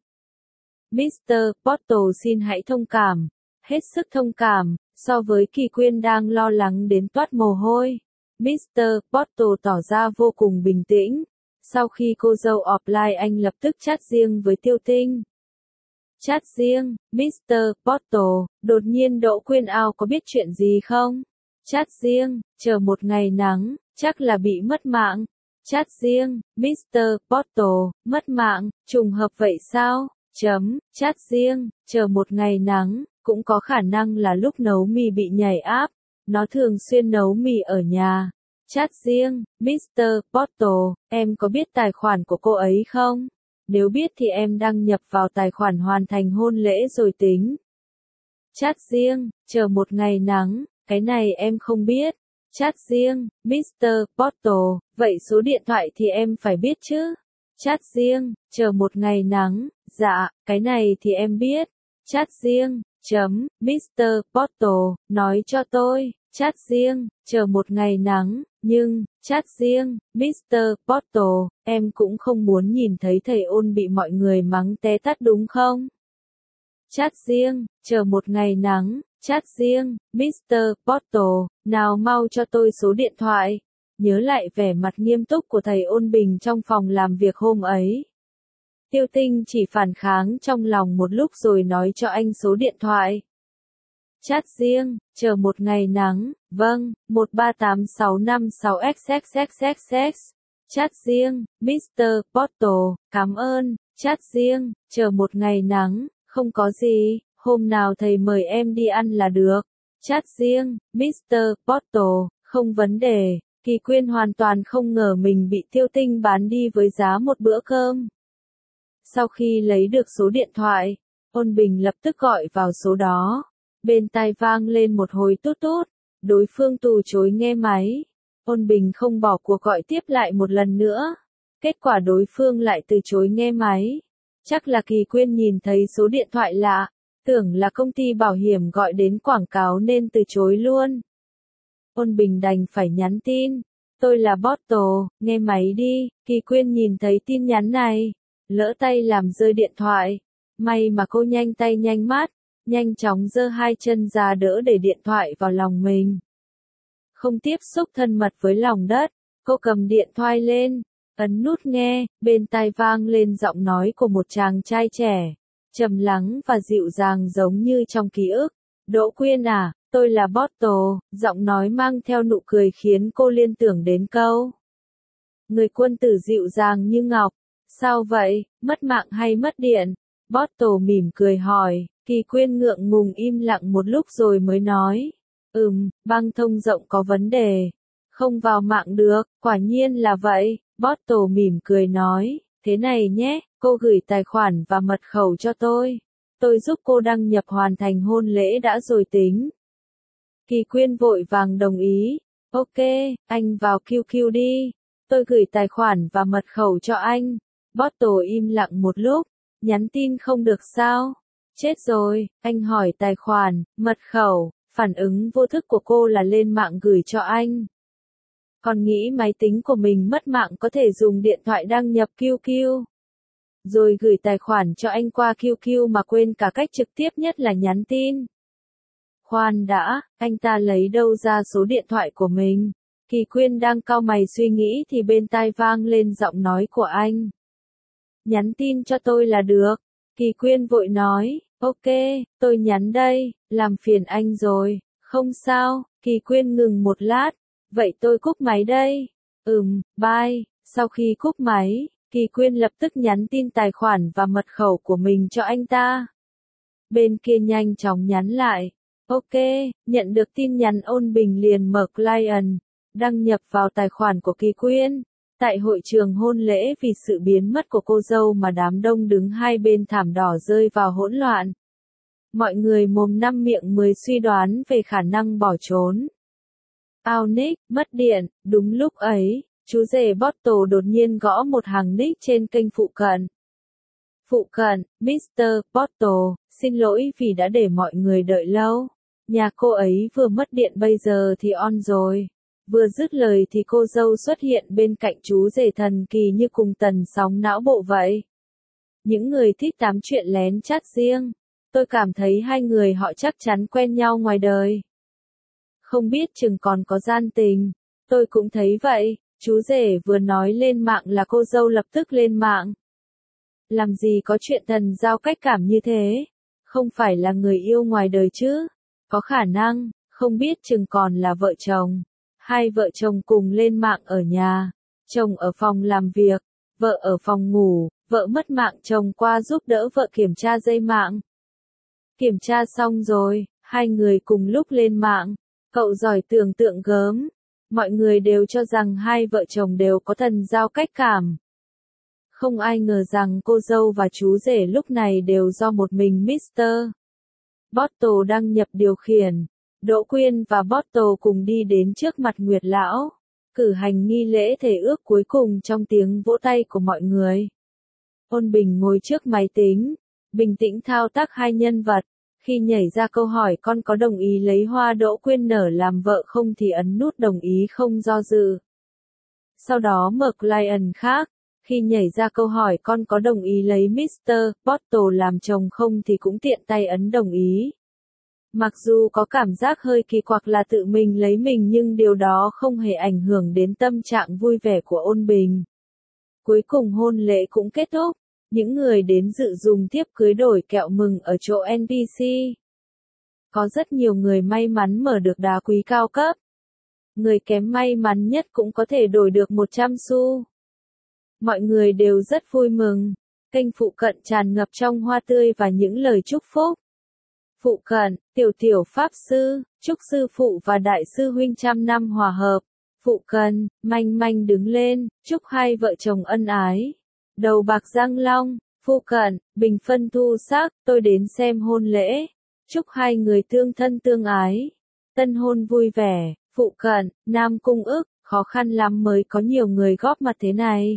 Mr. Bottle xin hãy thông cảm. Hết sức thông cảm, so với Kỳ Quyên đang lo lắng đến toát mồ hôi. Mr. Bottle tỏ ra vô cùng bình tĩnh. Sau khi cô dâu offline anh lập tức chat riêng với Tiêu Tinh. Chat riêng, Mr. Bottle, đột nhiên Đỗ Quyên Ao có biết chuyện gì không? Chat riêng, chờ một ngày nắng, chắc là bị mất mạng. Chat riêng, Mr. Bottle, mất mạng, trùng hợp vậy sao? Chat riêng, chờ một ngày nắng, cũng có khả năng là lúc nấu mì bị nhảy áp. Nó thường xuyên nấu mì ở nhà. Chat riêng, Mr. Bottle, em có biết tài khoản của cô ấy không? Nếu biết thì em đăng nhập vào tài khoản hoàn thành hôn lễ rồi tính. Chat riêng, chờ một ngày nắng, cái này em không biết. Chat riêng, Mr. Bottle, vậy số điện thoại thì em phải biết chứ. Chat riêng, chờ một ngày nắng, dạ, cái này thì em biết. Chat riêng, Mr. Bottle, nói cho tôi. Chat riêng, chờ một ngày nắng, nhưng, chat riêng, Mr. Bottle, em cũng không muốn nhìn thấy thầy Ôn bị mọi người mắng té tát đúng không? Chat riêng, chờ một ngày nắng, chat riêng, Mr. Bottle, nào mau cho tôi số điện thoại. Nhớ lại vẻ mặt nghiêm túc của thầy Ôn Bình trong phòng làm việc hôm ấy. Tiêu Tinh chỉ phản kháng trong lòng một lúc rồi nói cho anh số điện thoại. Chat riêng, chờ một ngày nắng, vâng, 1386556xxxxx. Chat riêng, Mr. Bottle, cảm ơn. Chat riêng, chờ một ngày nắng, không có gì, hôm nào thầy mời em đi ăn là được. Chat riêng, Mr. Bottle, không vấn đề. Kỳ Quyên hoàn toàn không ngờ mình bị Tiêu Tinh bán đi với giá một bữa cơm. Sau khi lấy được số điện thoại, Ôn Bình lập tức gọi vào số đó. Bên tai vang lên một hồi tút tút, đối phương từ chối nghe máy. Ôn Bình không bỏ cuộc gọi tiếp lại một lần nữa. Kết quả đối phương lại từ chối nghe máy. Chắc là Kỳ Quyên nhìn thấy số điện thoại lạ, tưởng là công ty bảo hiểm gọi đến quảng cáo nên từ chối luôn. Ôn Bình đành phải nhắn tin. Tôi là Bottle, nghe máy đi. Kỳ Quyên nhìn thấy tin nhắn này, lỡ tay làm rơi điện thoại. May mà cô nhanh tay nhanh mắt, nhanh chóng giơ hai chân ra đỡ để điện thoại vào lòng mình. Không tiếp xúc thân mật với lòng đất, cô cầm điện thoại lên, ấn nút nghe, bên tai vang lên giọng nói của một chàng trai trẻ, trầm lắng và dịu dàng giống như trong ký ức. Đỗ Quyên à, tôi là Bottle, giọng nói mang theo nụ cười khiến cô liên tưởng đến câu. Người quân tử dịu dàng như ngọc. Sao vậy, mất mạng hay mất điện? Bottle mỉm cười hỏi. Kỳ Quyên ngượng ngùng im lặng một lúc rồi mới nói. Băng thông rộng có vấn đề. Không vào mạng được, quả nhiên là vậy. Bottle mỉm cười nói. Thế này nhé, cô gửi tài khoản và mật khẩu cho tôi. Tôi giúp cô đăng nhập hoàn thành hôn lễ đã rồi tính. Kỳ Quyên vội vàng đồng ý. Ok, anh vào QQ đi. Tôi gửi tài khoản và mật khẩu cho anh. Bottle im lặng một lúc. Nhắn tin không được sao? Chết rồi, anh hỏi tài khoản, mật khẩu. Phản ứng vô thức của cô là lên mạng gửi cho anh. Còn nghĩ máy tính của mình mất mạng có thể dùng điện thoại đăng nhập QQ. Rồi gửi tài khoản cho anh qua QQ mà quên cả cách trực tiếp nhất là nhắn tin. Khoan đã, anh ta lấy đâu ra số điện thoại của mình? Kỳ Quyên đang cau mày suy nghĩ thì bên tai vang lên giọng nói của anh. Nhắn tin cho tôi là được. Kỳ Quyên vội nói, ok, tôi nhắn đây, làm phiền anh rồi. Không sao, Kỳ Quyên ngừng một lát. Vậy tôi cúp máy đây. Bye. Sau khi cúp máy, Kỳ Quyên lập tức nhắn tin tài khoản và mật khẩu của mình cho anh ta. Bên kia nhanh chóng nhắn lại. Ok, nhận được tin nhắn Ôn Bình liền mở client, đăng nhập vào tài khoản của Kỳ Quyên. Tại hội trường hôn lễ vì sự biến mất của cô dâu mà đám đông đứng hai bên thảm đỏ rơi vào hỗn loạn. Mọi người mồm năm miệng mười suy đoán về khả năng bỏ trốn. Ao nick, mất điện, đúng lúc ấy, chú rể Bottle đột nhiên gõ một hàng nick trên kênh phụ cận. Phụ cận, Mr. Bottle, xin lỗi vì đã để mọi người đợi lâu. Nhà cô ấy vừa mất điện bây giờ thì on rồi. Vừa dứt lời thì cô dâu xuất hiện bên cạnh chú rể thần kỳ như cùng tần sóng não bộ vậy. Những người thích tám chuyện lén chat riêng. Tôi cảm thấy hai người họ chắc chắn quen nhau ngoài đời. Không biết chừng còn có gian tình. Tôi cũng thấy vậy, chú rể vừa nói lên mạng là cô dâu lập tức lên mạng. Làm gì có chuyện thần giao cách cảm như thế? Không phải là người yêu ngoài đời chứ? Có khả năng, không biết chừng còn là vợ chồng. Hai vợ chồng cùng lên mạng ở nhà. Chồng ở phòng làm việc, vợ ở phòng ngủ, vợ mất mạng chồng qua giúp đỡ vợ kiểm tra dây mạng. Kiểm tra xong rồi, hai người cùng lúc lên mạng. Cậu giỏi tưởng tượng gớm. Mọi người đều cho rằng hai vợ chồng đều có thần giao cách cảm. Không ai ngờ rằng cô dâu và chú rể lúc này đều do một mình Mr. Bottle đăng nhập điều khiển. Đỗ Quyên và Bottle cùng đi đến trước mặt Nguyệt Lão, cử hành nghi lễ thề ước cuối cùng trong tiếng vỗ tay của mọi người. Ôn Bình ngồi trước máy tính, bình tĩnh thao tác hai nhân vật. Khi nhảy ra câu hỏi con có đồng ý lấy Hoa Đỗ Quyên Nở làm vợ không thì ấn nút đồng ý không do dự. Sau đó mở client khác. Khi nhảy ra câu hỏi con có đồng ý lấy Mr. Bottle làm chồng không thì cũng tiện tay ấn đồng ý. Mặc dù có cảm giác hơi kỳ quặc là tự mình lấy mình nhưng điều đó không hề ảnh hưởng đến tâm trạng vui vẻ của Ôn Bình. Cuối cùng hôn lễ cũng kết thúc. Những người đến dự dùng thiếp cưới đổi kẹo mừng ở chỗ NPC. Có rất nhiều người may mắn mở được đá quý cao cấp. Người kém may mắn nhất cũng có thể đổi được 100 xu. Mọi người đều rất vui mừng. Kênh phụ cận tràn ngập trong hoa tươi và những lời chúc phúc. Phụ cận, tiểu pháp sư, chúc sư phụ và đại sư huynh trăm năm hòa hợp. Phụ cận, manh đứng lên, chúc hai vợ chồng ân ái. Đầu bạc răng long, phụ cận, bình phân thu sắc, tôi đến xem hôn lễ. Chúc hai người tương thân tương ái. Tân hôn vui vẻ, phụ cận, Nam Cung ức, khó khăn lắm mới có nhiều người góp mặt thế này.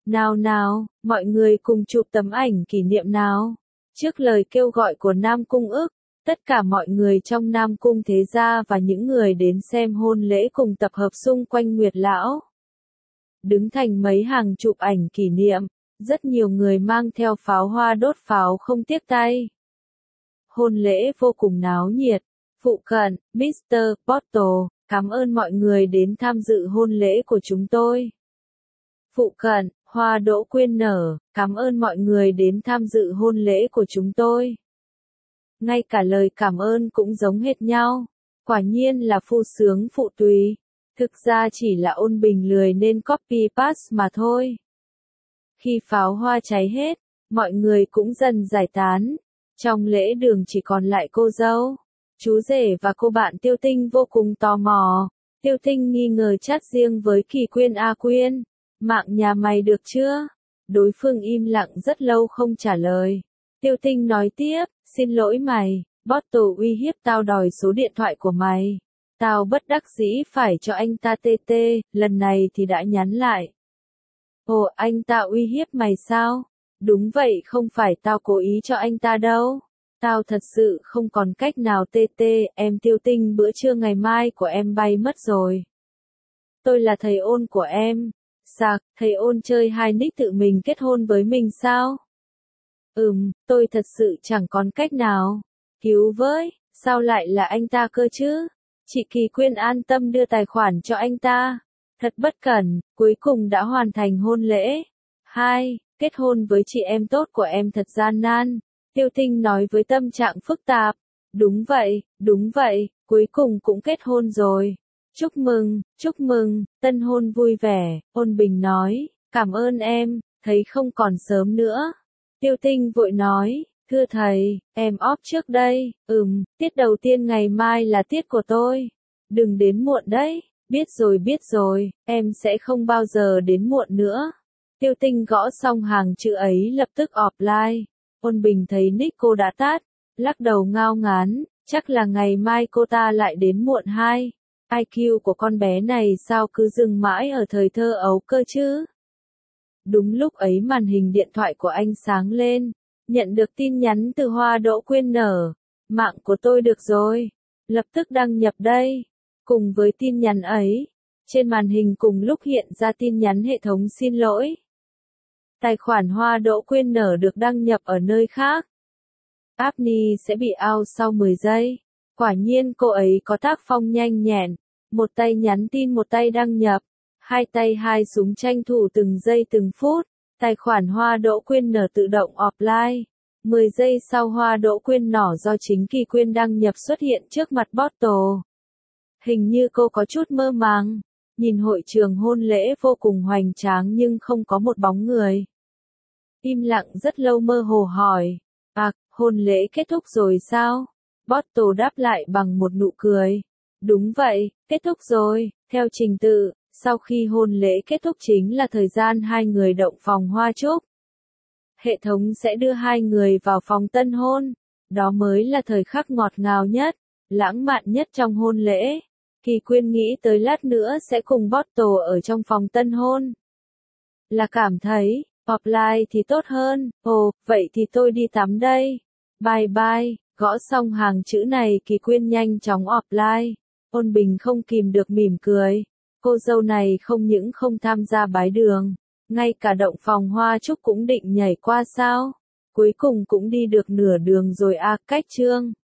Nào nào, mọi người cùng chụp tấm ảnh kỷ niệm nào. Trước lời kêu gọi của Nam Cung Ức, tất cả mọi người trong Nam Cung thế gia và những người đến xem hôn lễ cùng tập hợp xung quanh Nguyệt Lão. Đứng thành mấy hàng chụp ảnh kỷ niệm, rất nhiều người mang theo pháo hoa đốt pháo không tiếc tay. Hôn lễ vô cùng náo nhiệt. Phụ cận, Mr. Bottle, cảm ơn mọi người đến tham dự hôn lễ của chúng tôi. Phụ cận, hoa đỗ quyên nở, cảm ơn mọi người đến tham dự hôn lễ của chúng tôi. Ngay cả lời cảm ơn cũng giống hệt nhau. Quả nhiên là phu sướng phụ tùy. Thực ra chỉ là Ôn Bình lười nên copy paste mà thôi. Khi pháo hoa cháy hết, mọi người cũng dần giải tán. Trong lễ đường chỉ còn lại cô dâu, chú rể và cô bạn Tiêu Tinh vô cùng tò mò. Tiêu Tinh nghi ngờ chat riêng với Kỳ Quyên. A Quyên, mạng nhà mày được chưa? Đối phương im lặng rất lâu không trả lời. Tiêu Tinh nói tiếp, xin lỗi mày, Bottle uy hiếp tao đòi số điện thoại của mày. Tao bất đắc dĩ phải cho anh ta TT, lần này thì đã nhắn lại. Ồ, anh ta uy hiếp mày sao? Đúng vậy, không phải tao cố ý cho anh ta đâu. Tao thật sự không còn cách nào TT, em Tiêu Tinh, bữa trưa ngày mai của em bay mất rồi. Tôi là thầy Ôn của em. Sạc, thầy Ôn chơi hai nick tự mình kết hôn với mình sao? Tôi thật sự chẳng còn cách nào. Cứu với, sao lại là anh ta cơ chứ? Chị Kỳ Quyên an tâm đưa tài khoản cho anh ta. Thật bất cẩn, cuối cùng đã hoàn thành hôn lễ. 2. Kết hôn với chị em tốt của em thật gian nan. Tiêu Tinh nói với tâm trạng phức tạp. Đúng vậy, cuối cùng cũng kết hôn rồi. Chúc mừng, tân hôn vui vẻ, Ôn Bình nói, cảm ơn em, thấy không còn sớm nữa. Tiêu Tinh vội nói, thưa thầy, em off trước đây, tiết đầu tiên ngày mai là tiết của tôi. Đừng đến muộn đấy, biết rồi, em sẽ không bao giờ đến muộn nữa. Tiêu Tinh gõ xong hàng chữ ấy lập tức offline. Ôn Bình thấy nick cô đã tắt, lắc đầu ngao ngán, chắc là ngày mai cô ta lại đến muộn 2. IQ của con bé này sao cứ dừng mãi ở thời thơ ấu cơ chứ? Đúng lúc ấy màn hình điện thoại của anh sáng lên, nhận được tin nhắn từ Hoa Đỗ Quyên nở. Mạng của tôi được rồi, lập tức đăng nhập đây. Cùng với tin nhắn ấy, trên màn hình cùng lúc hiện ra tin nhắn hệ thống xin lỗi. Tài khoản Hoa Đỗ Quyên nở được đăng nhập ở nơi khác. Apni sẽ bị out sau 10 giây. Quả nhiên cô ấy có tác phong nhanh nhẹn, một tay nhắn tin một tay đăng nhập, hai tay hai súng tranh thủ từng giây từng phút. Tài khoản Hoa Đỗ Quyên nở tự động offline. 10 giây sau Hoa Đỗ Quyên nở do chính Kỳ Quyên đăng nhập xuất hiện trước mặt Bottle. Hình như cô có chút mơ màng, nhìn hội trường hôn lễ vô cùng hoành tráng nhưng không có một bóng người. Im lặng rất lâu mơ hồ hỏi, hôn lễ kết thúc rồi sao? Bottle đáp lại bằng một nụ cười. Đúng vậy, kết thúc rồi, theo trình tự, sau khi hôn lễ kết thúc chính là thời gian hai người động phòng hoa chúc. Hệ thống sẽ đưa hai người vào phòng tân hôn, đó mới là thời khắc ngọt ngào nhất, lãng mạn nhất trong hôn lễ. Kỳ Quyên nghĩ tới lát nữa sẽ cùng Bottle ở trong phòng tân hôn. Là cảm thấy, offline thì tốt hơn, vậy thì tôi đi tắm đây. Bye bye, gõ xong hàng chữ này Kỳ Quyên nhanh chóng offline. Ôn Bình không kìm được mỉm cười. Cô dâu này không những không tham gia bái đường, ngay cả động phòng hoa chúc cũng định nhảy qua sao. Cuối cùng cũng đi được nửa đường rồi cách chương.